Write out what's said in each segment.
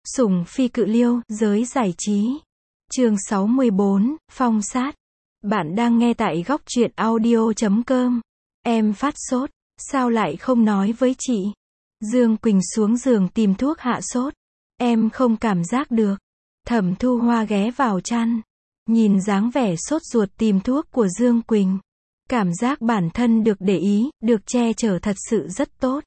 Sủng phi cự liêu, giới giải trí. Chương 64, phong sát. Bạn đang nghe tại góc truyện audio.com. Em phát sốt, sao lại không nói với chị? Dương Quỳnh xuống giường tìm thuốc hạ sốt. Em không cảm giác được. Thẩm Thu Hoa ghé vào chăn. Nhìn dáng vẻ sốt ruột tìm thuốc của Dương Quỳnh. Cảm giác bản thân được để ý, được che chở thật sự rất tốt.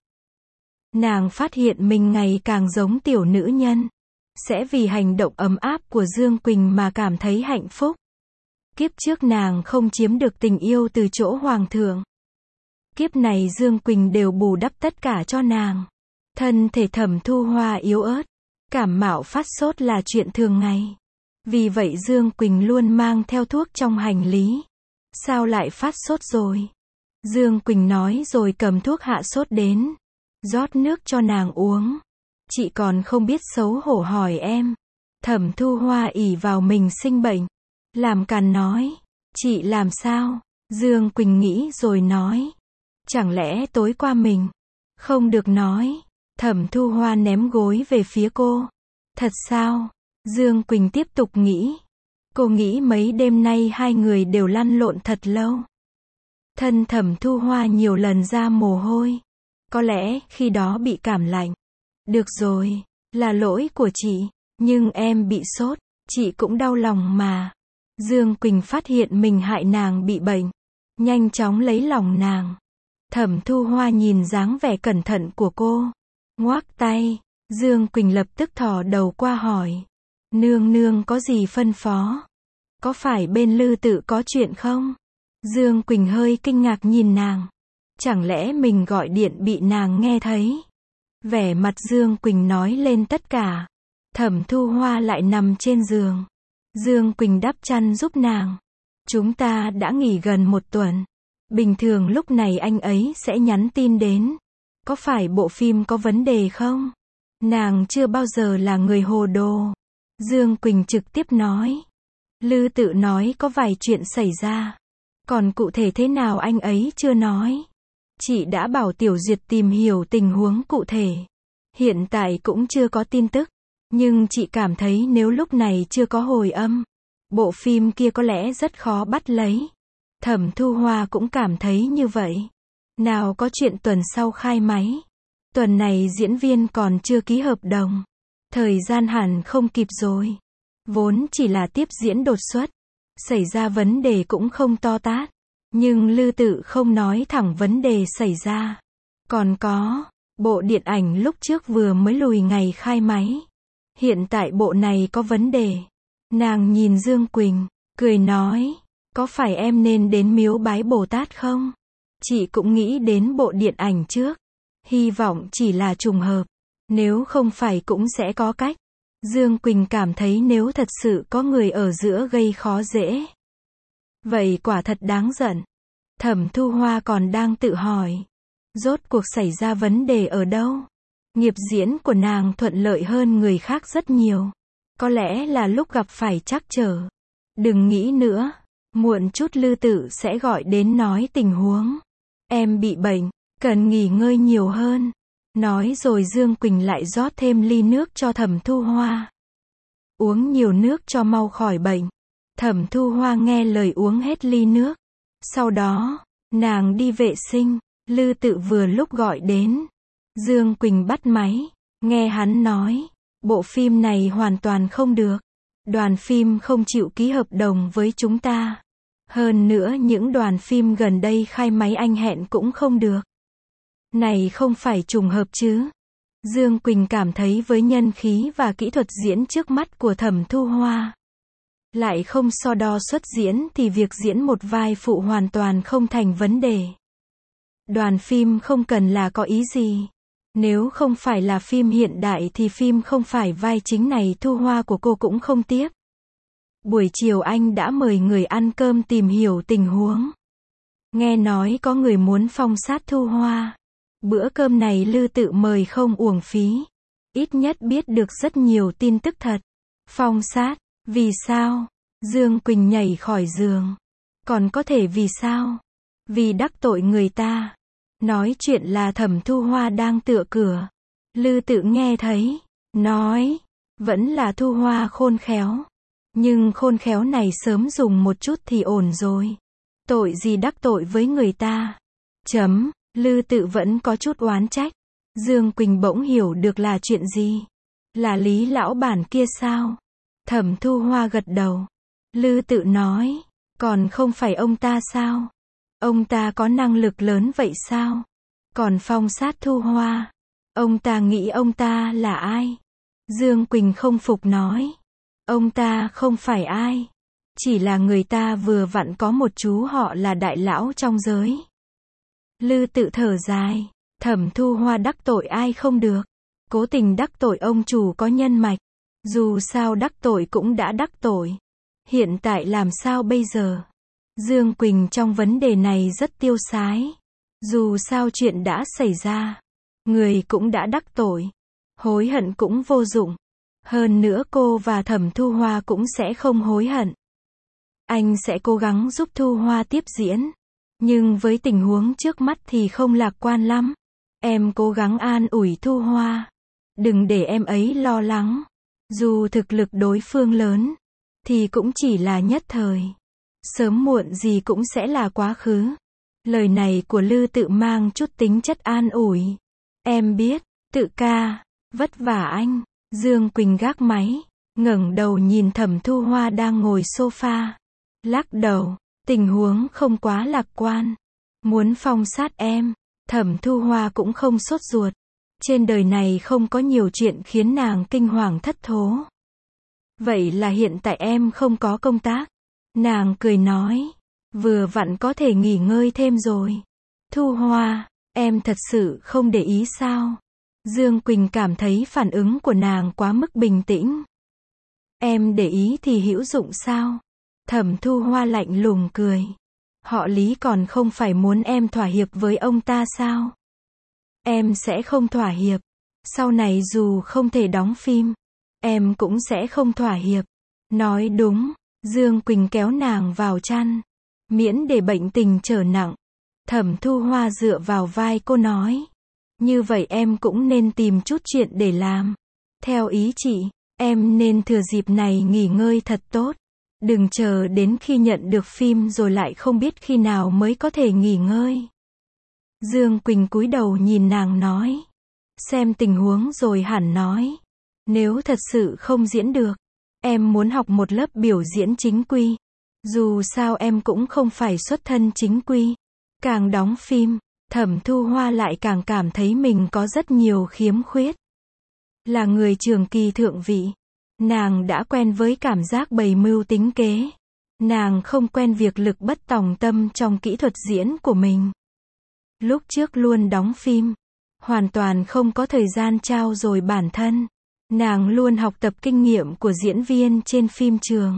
Nàng phát hiện mình ngày càng giống tiểu nữ nhân. Sẽ vì hành động ấm áp của Dương Quỳnh mà cảm thấy hạnh phúc. Kiếp trước nàng không chiếm được tình yêu từ chỗ hoàng thượng. Kiếp này Dương Quỳnh đều bù đắp tất cả cho nàng. Thân thể Thẩm Thu Hoa yếu ớt. Cảm mạo phát sốt là chuyện thường ngày. Vì vậy Dương Quỳnh luôn mang theo thuốc trong hành lý. Sao lại phát sốt rồi? Dương Quỳnh nói rồi cầm thuốc hạ sốt đến. Rót nước cho nàng uống. Chị còn không biết xấu hổ hỏi em. Thẩm Thu Hoa ỷ vào mình sinh bệnh. Làm càn nói. Chị làm sao? Dương Quỳnh nghĩ rồi nói. Chẳng lẽ tối qua mình không được nói. Thẩm Thu Hoa ném gối về phía cô. Thật sao? Dương Quỳnh tiếp tục nghĩ. Cô nghĩ mấy đêm nay hai người đều lăn lộn thật lâu. Thân Thẩm Thu Hoa nhiều lần ra mồ hôi. Có lẽ khi đó bị cảm lạnh. Được rồi, là lỗi của chị. Nhưng em bị sốt, chị cũng đau lòng mà. Dương Quỳnh phát hiện mình hại nàng bị bệnh. Nhanh chóng lấy lòng nàng. Thẩm Thu Hoa nhìn dáng vẻ cẩn thận của cô. Ngoác tay. Dương Quỳnh lập tức thò đầu qua hỏi. Nương nương có gì phân phó? Có phải bên Lư Tự có chuyện không? Dương Quỳnh hơi kinh ngạc nhìn nàng. Chẳng lẽ mình gọi điện bị nàng nghe thấy? Vẻ mặt Dương Quỳnh nói lên tất cả. Thẩm Thu Hoa lại nằm trên giường. Dương Quỳnh đắp chăn giúp nàng. Chúng ta đã nghỉ gần 1 tuần. Bình thường lúc này anh ấy sẽ nhắn tin đến. Có phải bộ phim có vấn đề không? Nàng chưa bao giờ là người hồ đồ. Dương Quỳnh trực tiếp nói. Lư Tự nói có vài chuyện xảy ra. Còn cụ thể thế nào anh ấy chưa nói. Chị đã bảo Tiểu Duyệt tìm hiểu tình huống cụ thể. Hiện tại cũng chưa có tin tức. Nhưng chị cảm thấy nếu lúc này chưa có hồi âm, bộ phim kia có lẽ rất khó bắt lấy. Thẩm Thu Hoa cũng cảm thấy như vậy. Nào có chuyện tuần sau khai máy. Tuần này diễn viên còn chưa ký hợp đồng. Thời gian hẳn không kịp rồi. Vốn chỉ là tiếp diễn đột xuất. Xảy ra vấn đề cũng không to tát. Nhưng Lư Tự không nói thẳng vấn đề xảy ra. Còn có, bộ điện ảnh lúc trước vừa mới lùi ngày khai máy. Hiện tại bộ này có vấn đề. Nàng nhìn Dương Quỳnh, cười nói, có phải em nên đến miếu bái Bồ Tát không? Chị cũng nghĩ đến bộ điện ảnh trước. Hy vọng chỉ là trùng hợp. Nếu không phải cũng sẽ có cách. Dương Quỳnh cảm thấy nếu thật sự có người ở giữa gây khó dễ. Vậy quả thật đáng giận. Thẩm Thu Hoa còn đang tự hỏi. Rốt cuộc xảy ra vấn đề ở đâu? Nghiệp diễn của nàng thuận lợi hơn người khác rất nhiều. Có lẽ là lúc gặp phải trắc trở. Đừng nghĩ nữa. Muộn chút Lư Tự sẽ gọi đến nói tình huống. Em bị bệnh, cần nghỉ ngơi nhiều hơn. Nói rồi Dương Quỳnh lại rót thêm ly nước cho Thẩm Thu Hoa. Uống nhiều nước cho mau khỏi bệnh. Thẩm Thu Hoa nghe lời uống hết ly nước. Sau đó, nàng đi vệ sinh. Lư Tự vừa lúc gọi đến. Dương Quỳnh bắt máy. Nghe hắn nói. Bộ phim này hoàn toàn không được. Đoàn phim không chịu ký hợp đồng với chúng ta. Hơn nữa những đoàn phim gần đây khai máy anh hẹn cũng không được. Này không phải trùng hợp chứ. Dương Quỳnh cảm thấy với nhân khí và kỹ thuật diễn trước mắt của Thẩm Thu Hoa. Lại không so đo xuất diễn thì việc diễn một vai phụ hoàn toàn không thành vấn đề. Đoàn phim không cần là có ý gì. Nếu không phải là phim hiện đại thì phim không phải vai chính này Thu Hoa của cô cũng không tiếp. Buổi chiều anh đã mời người ăn cơm tìm hiểu tình huống. Nghe nói có người muốn phong sát Thu Hoa. Bữa cơm này Lư Tự mời không uổng phí. Ít nhất biết được rất nhiều tin tức thật. Phong sát, vì sao? Dương Quỳnh nhảy khỏi giường. Còn có thể vì sao? Vì đắc tội người ta. Nói chuyện là Thẩm Thu Hoa đang tựa cửa. Lư Tự nghe thấy. Nói. Vẫn là Thu Hoa khôn khéo. Nhưng khôn khéo này sớm dùng một chút thì ổn rồi. Tội gì đắc tội với người ta. Lư Tự vẫn có chút oán trách. Dương Quỳnh bỗng hiểu được là chuyện gì. Là Lý lão bản kia sao? Thẩm Thu Hoa gật đầu. Lư Tự nói, còn không phải ông ta sao? Ông ta có năng lực lớn vậy sao? Còn Phong Sát Thu Hoa, ông ta nghĩ ông ta là ai? Dương Quỳnh không phục nói. Ông ta không phải ai. Chỉ là người ta vừa vặn có một chú họ là đại lão trong giới. Lư Tự thở dài. Thẩm Thu Hoa đắc tội ai không được. Cố tình đắc tội ông chủ có nhân mạch. Dù sao đắc tội cũng đã đắc tội. Hiện tại làm sao bây giờ? Dương Quỳnh trong vấn đề này rất tiêu sái. Dù sao chuyện đã xảy ra. Người cũng đã đắc tội. Hối hận cũng vô dụng. Hơn nữa cô và Thẩm Thu Hoa cũng sẽ không hối hận. Anh sẽ cố gắng giúp Thu Hoa tiếp diễn. Nhưng với tình huống trước mắt thì không lạc quan lắm. Em cố gắng an ủi Thu Hoa. Đừng để em ấy lo lắng. Dù thực lực đối phương lớn, thì cũng chỉ là nhất thời. Sớm muộn gì cũng sẽ là quá khứ. Lời này của Lư Tự mang chút tính chất an ủi. Em biết, Tự ca, vất vả anh. Dương Quỳnh gác máy, ngẩng đầu nhìn Thẩm Thu Hoa đang ngồi sofa. Lắc đầu, tình huống không quá lạc quan. Muốn phong sát em. Thẩm Thu Hoa cũng không sốt ruột. Trên đời này không có nhiều chuyện khiến nàng kinh hoàng thất thố. Vậy là hiện tại em không có công tác. Nàng cười nói. Vừa vặn có thể nghỉ ngơi thêm rồi. Thu Hoa, em thật sự không để ý sao? Dương Quỳnh cảm thấy phản ứng của nàng quá mức bình tĩnh. Em để ý thì hữu dụng sao? Thẩm Thu Hoa lạnh lùng cười. Họ Lý còn không phải muốn em thỏa hiệp với ông ta sao? Em sẽ không thỏa hiệp. Sau này dù không thể đóng phim, em cũng sẽ không thỏa hiệp. Nói đúng. Dương Quỳnh kéo nàng vào chăn. Miễn để bệnh tình trở nặng. Thẩm Thu Hoa dựa vào vai cô nói. Như vậy em cũng nên tìm chút chuyện để làm. Theo ý chị, em nên thừa dịp này nghỉ ngơi thật tốt. Đừng chờ đến khi nhận được phim rồi lại không biết khi nào mới có thể nghỉ ngơi. Dương Quỳnh cúi đầu nhìn nàng nói. Xem tình huống rồi hẳn nói. Nếu thật sự không diễn được, em muốn học một lớp biểu diễn chính quy. Dù sao em cũng không phải xuất thân chính quy. Càng đóng phim, Thẩm Thu Hoa lại càng cảm thấy mình có rất nhiều khiếm khuyết. Là người trường kỳ thượng vị. Nàng đã quen với cảm giác bày mưu tính kế. Nàng không quen việc lực bất tòng tâm trong kỹ thuật diễn của mình. Lúc trước luôn đóng phim, hoàn toàn không có thời gian trao dồi bản thân. Nàng luôn học tập kinh nghiệm của diễn viên trên phim trường.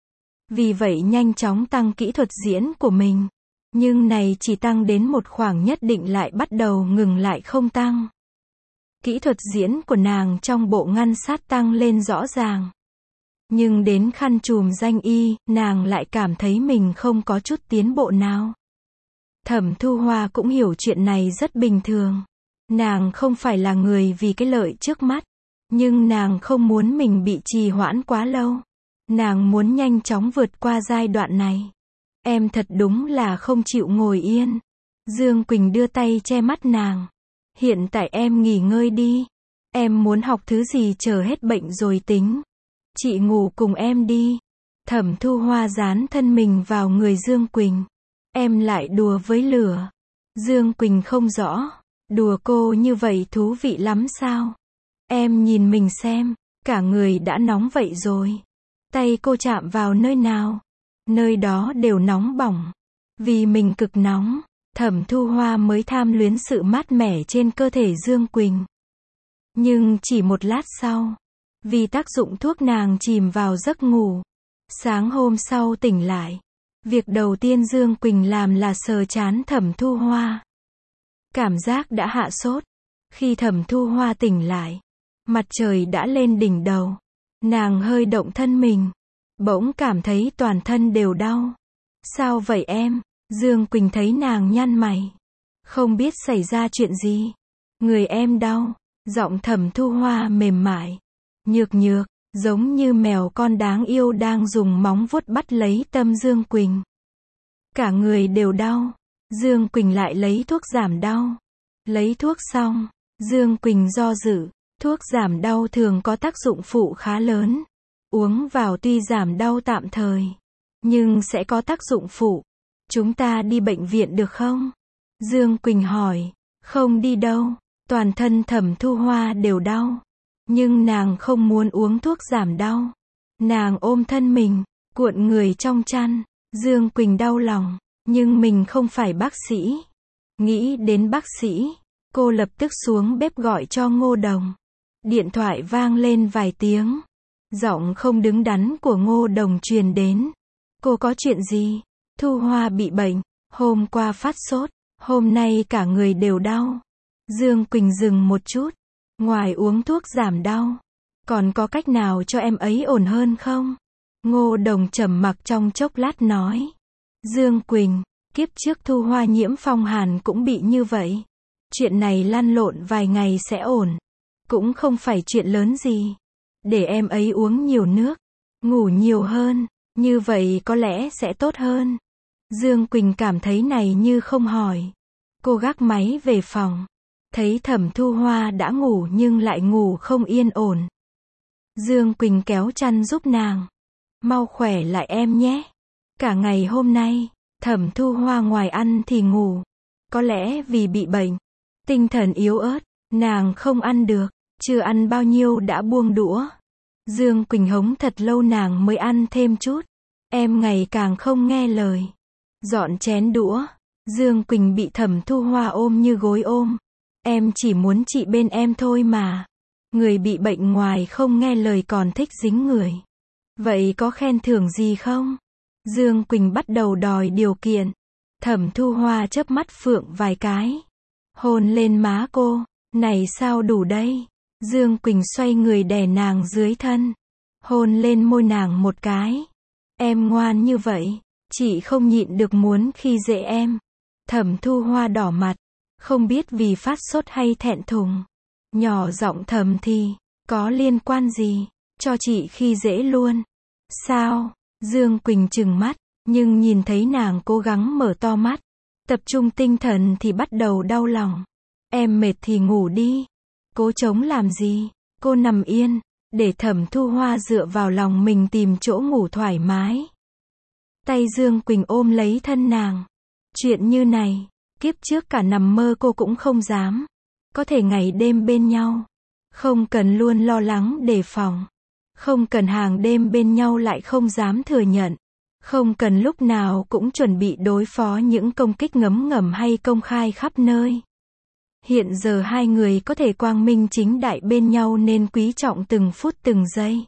Vì vậy nhanh chóng tăng kỹ thuật diễn của mình. Nhưng này chỉ tăng đến một khoảng nhất định lại bắt đầu ngừng lại không tăng. Kỹ thuật diễn của nàng trong bộ ngăn sát tăng lên rõ ràng. Nhưng đến khăn trùm danh y, nàng lại cảm thấy mình không có chút tiến bộ nào. Thẩm Thu Hoa cũng hiểu chuyện này rất bình thường. Nàng không phải là người vì cái lợi trước mắt. Nhưng nàng không muốn mình bị trì hoãn quá lâu. Nàng muốn nhanh chóng vượt qua giai đoạn này. Em thật đúng là không chịu ngồi yên. Dương Quỳnh đưa tay che mắt nàng. Hiện tại em nghỉ ngơi đi. Em muốn học thứ gì chờ hết bệnh rồi tính. Chị ngủ cùng em đi. Thẩm Thu Hoa dán thân mình vào người Dương Quỳnh. Em lại đùa với lửa. Dương Quỳnh không rõ. Đùa cô như vậy thú vị lắm sao? Em nhìn mình xem. Cả người đã nóng vậy rồi. Tay cô chạm vào nơi nào? Nơi đó đều nóng bỏng. Vì mình cực nóng, Thẩm Thu Hoa mới tham luyến sự mát mẻ trên cơ thể Dương Quỳnh. Nhưng chỉ một lát sau, vì tác dụng thuốc nàng chìm vào giấc ngủ. Sáng hôm sau tỉnh lại, việc đầu tiên Dương Quỳnh làm là sờ trán Thẩm Thu Hoa. Cảm giác đã hạ sốt. Khi Thẩm Thu Hoa tỉnh lại, mặt trời đã lên đỉnh đầu. Nàng hơi động thân mình. Bỗng cảm thấy toàn thân đều đau. Sao vậy em? Dương Quỳnh thấy nàng nhăn mày. Không biết xảy ra chuyện gì. Người em đau. Giọng Thẩm Thu Hoa mềm mại. nhược nhược, giống như mèo con đáng yêu đang dùng móng vuốt bắt lấy tâm Dương Quỳnh. Cả người đều đau. Dương Quỳnh lại lấy thuốc giảm đau. Lấy thuốc xong, Dương Quỳnh do dự. Thuốc giảm đau thường có tác dụng phụ khá lớn. Uống vào tuy giảm đau tạm thời, nhưng sẽ có tác dụng phụ. Chúng ta đi bệnh viện được không? Dương Quỳnh hỏi. Không đi đâu. Toàn thân Thẩm Thu Hoa đều đau. Nhưng nàng không muốn uống thuốc giảm đau. Nàng ôm thân mình, cuộn người trong chăn. Dương Quỳnh đau lòng, nhưng mình không phải bác sĩ. Nghĩ đến bác sĩ, cô lập tức xuống bếp gọi cho Ngô Đồng. Điện thoại vang lên vài tiếng. Giọng không đứng đắn của Ngô Đồng truyền đến. Cô có chuyện gì? Thu Hoa bị bệnh, hôm qua phát sốt, hôm nay cả người đều đau. Dương Quỳnh dừng một chút. Ngoài uống thuốc giảm đau, còn có cách nào cho em ấy ổn hơn không? Ngô Đồng trầm mặc trong chốc lát nói. Dương Quỳnh, kiếp trước Thu Hoa nhiễm phong hàn cũng bị như vậy. Chuyện này lăn lộn vài ngày sẽ ổn. Cũng không phải chuyện lớn gì. Để em ấy uống nhiều nước, ngủ nhiều hơn, như vậy có lẽ sẽ tốt hơn. Dương Quỳnh cảm thấy này như không hỏi. Cô gác máy về phòng. Thấy Thẩm Thu Hoa đã ngủ nhưng lại ngủ không yên ổn. Dương Quỳnh kéo chăn giúp nàng. Mau khỏe lại em nhé. Cả ngày hôm nay, Thẩm Thu Hoa ngoài ăn thì ngủ. Có lẽ vì bị bệnh, tinh thần yếu ớt, nàng không ăn được, chưa ăn bao nhiêu đã buông đũa. Dương Quỳnh hống thật lâu nàng mới ăn thêm chút. Em ngày càng không nghe lời. Dọn chén đũa. Dương Quỳnh bị Thẩm Thu Hoa ôm như gối ôm. Em chỉ muốn chị bên em thôi mà. Người bị bệnh ngoài không nghe lời còn thích dính người. Vậy có khen thưởng gì không? Dương Quỳnh bắt đầu đòi điều kiện. Thẩm Thu Hoa chớp mắt phượng vài cái. Hôn lên má cô. Này sao đủ đây? Dương Quỳnh xoay người đè nàng dưới thân. Hôn lên môi nàng một cái. Em ngoan như vậy, chị không nhịn được muốn khi dễ em. Thẩm Thu Hoa đỏ mặt. Không biết vì phát sốt hay thẹn thùng. Nhỏ giọng thầm thì, có liên quan gì, cho chị khi dễ luôn. Sao? Dương Quỳnh trừng mắt, nhưng nhìn thấy nàng cố gắng mở to mắt, tập trung tinh thần thì bắt đầu đau lòng. Em mệt thì ngủ đi. Cố chống làm gì? Cô nằm yên, để Thẩm Thu Hoa dựa vào lòng mình tìm chỗ ngủ thoải mái. Tay Dương Quỳnh ôm lấy thân nàng. Chuyện như này, kiếp trước cả nằm mơ cô cũng không dám. Có thể ngày đêm bên nhau. Không cần luôn lo lắng đề phòng. Không cần hàng đêm bên nhau lại không dám thừa nhận. Không cần lúc nào cũng chuẩn bị đối phó những công kích ngấm ngầm hay công khai khắp nơi. Hiện giờ hai người có thể quang minh chính đại bên nhau nên quý trọng từng phút từng giây.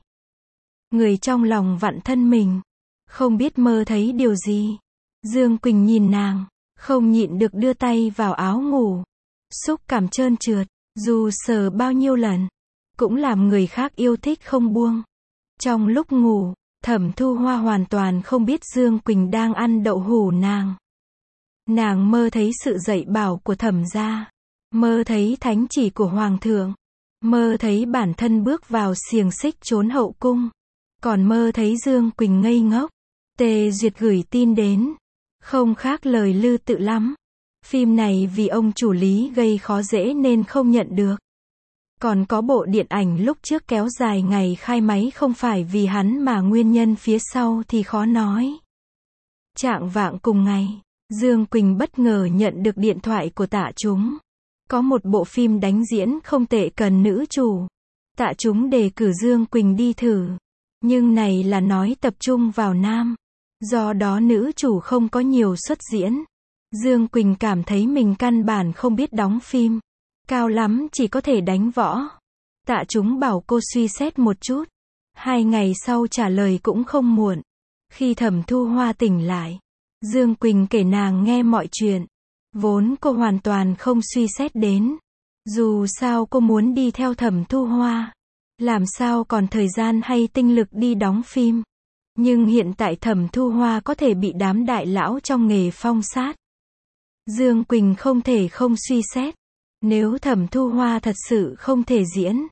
Người trong lòng vặn thân mình. Không biết mơ thấy điều gì. Dương Quỳnh nhìn nàng. Không nhịn được đưa tay vào áo ngủ. Xúc cảm trơn trượt. Dù sờ bao nhiêu lần. Cũng làm người khác yêu thích không buông. Trong lúc ngủ, Thẩm Thu Hoa hoàn toàn không biết Dương Quỳnh đang ăn đậu hủ nàng. Nàng mơ thấy sự dạy bảo của Thẩm gia. Mơ thấy thánh chỉ của Hoàng thượng. Mơ thấy bản thân bước vào xiềng xích trốn hậu cung. Còn mơ thấy Dương Quỳnh ngây ngốc. Tề Duyệt gửi tin đến. Không khác lời Lư Tự lắm. Phim này vì ông chủ Lý gây khó dễ nên không nhận được. Còn có bộ điện ảnh lúc trước kéo dài ngày khai máy không phải vì hắn mà nguyên nhân phía sau thì khó nói. Chạng vạng cùng ngày, Dương Quỳnh bất ngờ nhận được điện thoại của Tạ Chúng. Có một bộ phim đánh diễn không tệ cần nữ chủ. Tạ Chúng đề cử Dương Quỳnh đi thử. Nhưng này là nói tập trung vào nam. Do đó nữ chủ không có nhiều xuất diễn. Dương Quỳnh cảm thấy mình căn bản không biết đóng phim. Cao lắm chỉ có thể đánh võ. Tạ Chúng bảo cô suy xét một chút. 2 ngày sau trả lời cũng không muộn. Khi Thẩm Thu Hoa tỉnh lại, Dương Quỳnh kể nàng nghe mọi chuyện. Vốn cô hoàn toàn không suy xét đến. Dù sao cô muốn đi theo Thẩm Thu Hoa. Làm sao còn thời gian hay tinh lực đi đóng phim. Nhưng hiện tại Thẩm Thu Hoa có thể bị đám đại lão trong nghề phong sát. Dương Quỳnh không thể không suy xét. Nếu Thẩm Thu Hoa thật sự không thể diễn,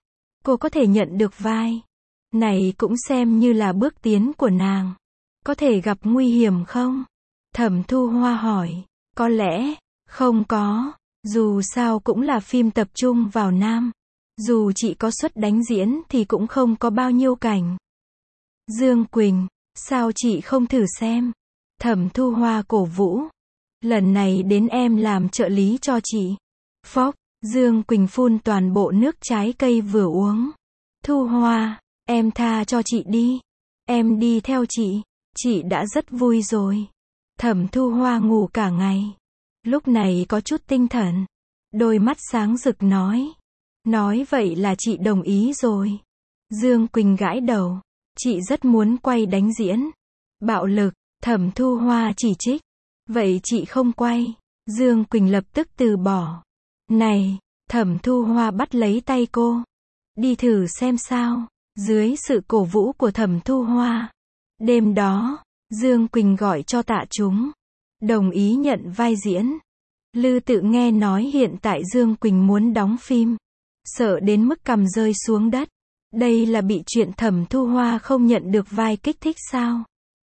cô có thể nhận được vai này cũng xem như là bước tiến của nàng. Có thể gặp nguy hiểm không? Thẩm Thu Hoa hỏi. Có lẽ, không có. Dù sao cũng là phim tập trung vào nam. Dù chị có suất đánh diễn thì cũng không có bao nhiêu cảnh. Dương Quỳnh, sao chị không thử xem? Thẩm Thu Hoa cổ vũ. Lần này đến em làm trợ lý cho chị. Phốc, Dương Quỳnh phun toàn bộ nước trái cây vừa uống. Thu Hoa, em tha cho chị đi. Em đi theo chị đã rất vui rồi. Thẩm Thu Hoa ngủ cả ngày. Lúc này có chút tinh thần. Đôi mắt sáng rực nói. Nói vậy là chị đồng ý rồi. Dương Quỳnh gãi đầu. Chị rất muốn quay đánh diễn. Bạo lực, Thẩm Thu Hoa chỉ trích. Vậy chị không quay. Dương Quỳnh lập tức từ bỏ. Này, Thẩm Thu Hoa bắt lấy tay cô. Đi thử xem sao. Dưới sự cổ vũ của Thẩm Thu Hoa. Đêm đó, Dương Quỳnh gọi cho Tạ Chúng. Đồng ý nhận vai diễn. Lư Tự nghe nói hiện tại Dương Quỳnh muốn đóng phim. Sợ đến mức cằm rơi xuống đất. Đây là bị chuyện Thẩm Thu Hoa không nhận được vai kích thích sao?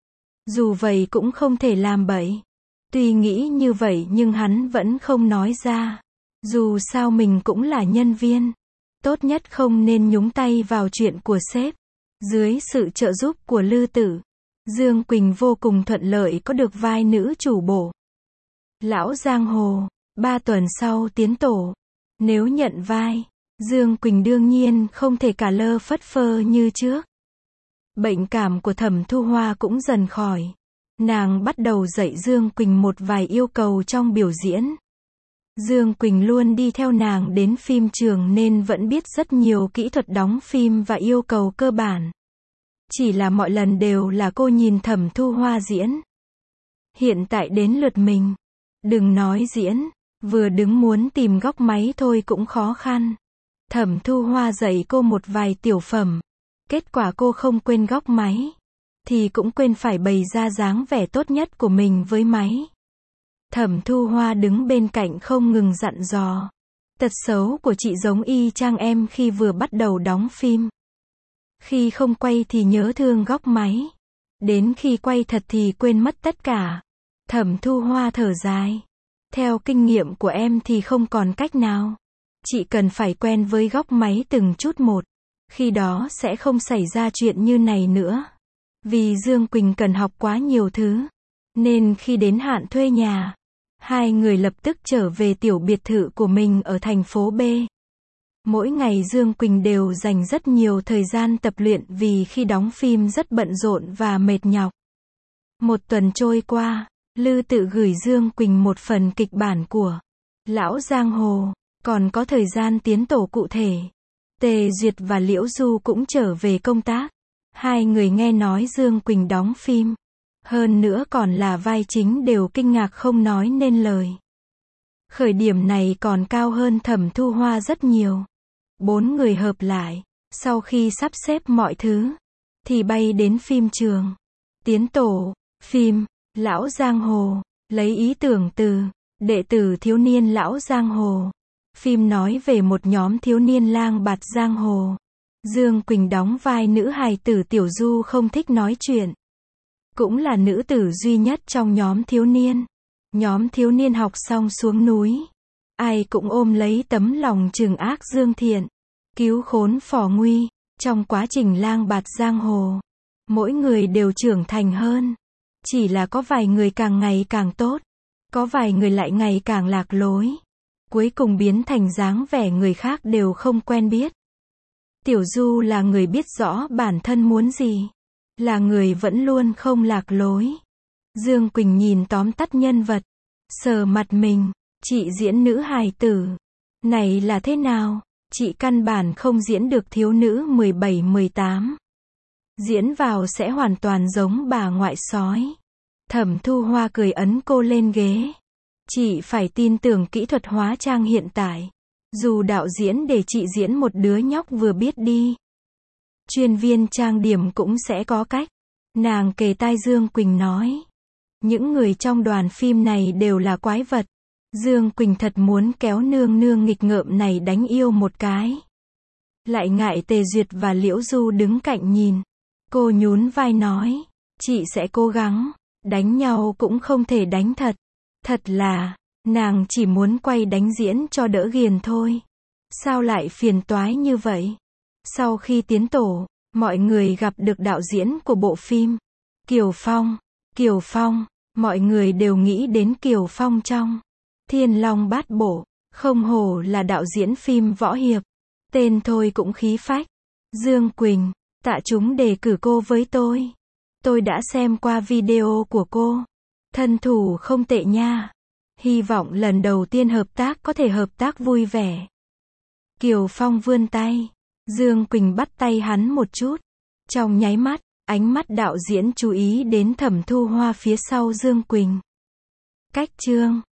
Dù vậy cũng không thể làm bậy. Tuy nghĩ như vậy nhưng hắn vẫn không nói ra. Dù sao mình cũng là nhân viên. Tốt nhất không nên nhúng tay vào chuyện của sếp. Dưới sự trợ giúp của Lư Tử, Dương Quỳnh vô cùng thuận lợi có được vai nữ chủ bổ. Lão Giang Hồ, 3 tuần sau tiến tổ. Nếu nhận vai, Dương Quỳnh đương nhiên không thể cả lơ phất phơ như trước. Bệnh cảm của Thẩm Thu Hoa cũng dần khỏi. Nàng bắt đầu dạy Dương Quỳnh một vài yêu cầu trong biểu diễn. Dương Quỳnh luôn đi theo nàng đến phim trường nên vẫn biết rất nhiều kỹ thuật đóng phim và yêu cầu cơ bản. Chỉ là mọi lần đều là cô nhìn Thẩm Thu Hoa diễn. Hiện tại đến lượt mình. Đừng nói diễn, vừa đứng muốn tìm góc máy thôi cũng khó khăn. Thẩm Thu Hoa dạy cô một vài tiểu phẩm. Kết quả cô không quên góc máy. Thì cũng quên phải bày ra dáng vẻ tốt nhất của mình với máy. Thẩm Thu Hoa đứng bên cạnh không ngừng dặn dò. Tật xấu của chị giống y chang em khi vừa bắt đầu đóng phim. Khi không quay thì nhớ thương góc máy. Đến khi quay thật thì quên mất tất cả. Thẩm Thu Hoa thở dài. Theo kinh nghiệm của em thì không còn cách nào. Chị cần phải quen với góc máy từng chút một. Khi đó sẽ không xảy ra chuyện như này nữa. Vì Dương Quỳnh cần học quá nhiều thứ. Nên khi đến hạn thuê nhà, hai người lập tức trở về tiểu biệt thự của mình ở thành phố B. Mỗi ngày Dương Quỳnh đều dành rất nhiều thời gian tập luyện vì khi đóng phim rất bận rộn và mệt nhọc. Một tuần trôi qua, Lư Tự gửi Dương Quỳnh một phần kịch bản của Lão Giang Hồ, còn có thời gian tiến tổ cụ thể. Tề Duyệt và Liễu Du cũng trở về công tác. Hai người nghe nói Dương Quỳnh đóng phim. Hơn nữa còn là vai chính đều kinh ngạc không nói nên lời. Khởi điểm này còn cao hơn Thẩm Thu Hoa rất nhiều. 4 người hợp lại, sau khi sắp xếp mọi thứ, thì bay đến phim trường. Tiến tổ, phim, Lão Giang Hồ, lấy ý tưởng từ đệ tử thiếu niên Lão Giang Hồ. Phim nói về một nhóm thiếu niên lang bạt giang hồ. Dương Quỳnh đóng vai nữ hài tử Tiểu Du không thích nói chuyện. Cũng là nữ tử duy nhất trong nhóm thiếu niên. Nhóm thiếu niên học xong xuống núi. Ai cũng ôm lấy tấm lòng trừng ác dương thiện. Cứu khốn phò nguy. Trong quá trình lang bạt giang hồ, mỗi người đều trưởng thành hơn. Chỉ là có vài người càng ngày càng tốt. Có vài người lại ngày càng lạc lối. Cuối cùng biến thành dáng vẻ người khác đều không quen biết. Tiểu Du là người biết rõ bản thân muốn gì. Là người vẫn luôn không lạc lối. Dương Quỳnh nhìn tóm tắt nhân vật. Sờ mặt mình. Chị diễn nữ hài tử. Này là thế nào? Chị căn bản không diễn được thiếu nữ 17-18. Diễn vào sẽ hoàn toàn giống bà ngoại sói. Thẩm Thu Hoa cười ấn cô lên ghế. Chị phải tin tưởng kỹ thuật hóa trang hiện tại. Dù đạo diễn để chị diễn một đứa nhóc vừa biết đi. Chuyên viên trang điểm cũng sẽ có cách. Nàng kề tai Dương Quỳnh nói. Những người trong đoàn phim này đều là quái vật. Dương Quỳnh thật muốn kéo nương nương nghịch ngợm này đánh yêu một cái. Lại ngại Tề Duyệt và Liễu Du đứng cạnh nhìn. Cô nhún vai nói, chị sẽ cố gắng, đánh nhau cũng không thể đánh thật. Thật là, nàng chỉ muốn quay đánh diễn cho đỡ ghiền thôi. Sao lại phiền toái như vậy? Sau khi tiến tổ, mọi người gặp được đạo diễn của bộ phim. Kiều Phong. Kiều Phong, mọi người đều nghĩ đến Kiều Phong trong Thiên Long Bát Bộ. Không hổ là đạo diễn phim võ hiệp. Tên thôi cũng khí phách. Dương Quỳnh, tạ chúng đề cử cô với tôi. Tôi đã xem qua video của cô. Thân thủ không tệ nha. Hy vọng lần đầu tiên hợp tác có thể hợp tác vui vẻ. Kiều Phong vươn tay. Dương Quỳnh bắt tay hắn một chút. Trong nháy mắt, ánh mắt đạo diễn chú ý đến Thẩm Thu Hoa phía sau Dương Quỳnh. Cách chương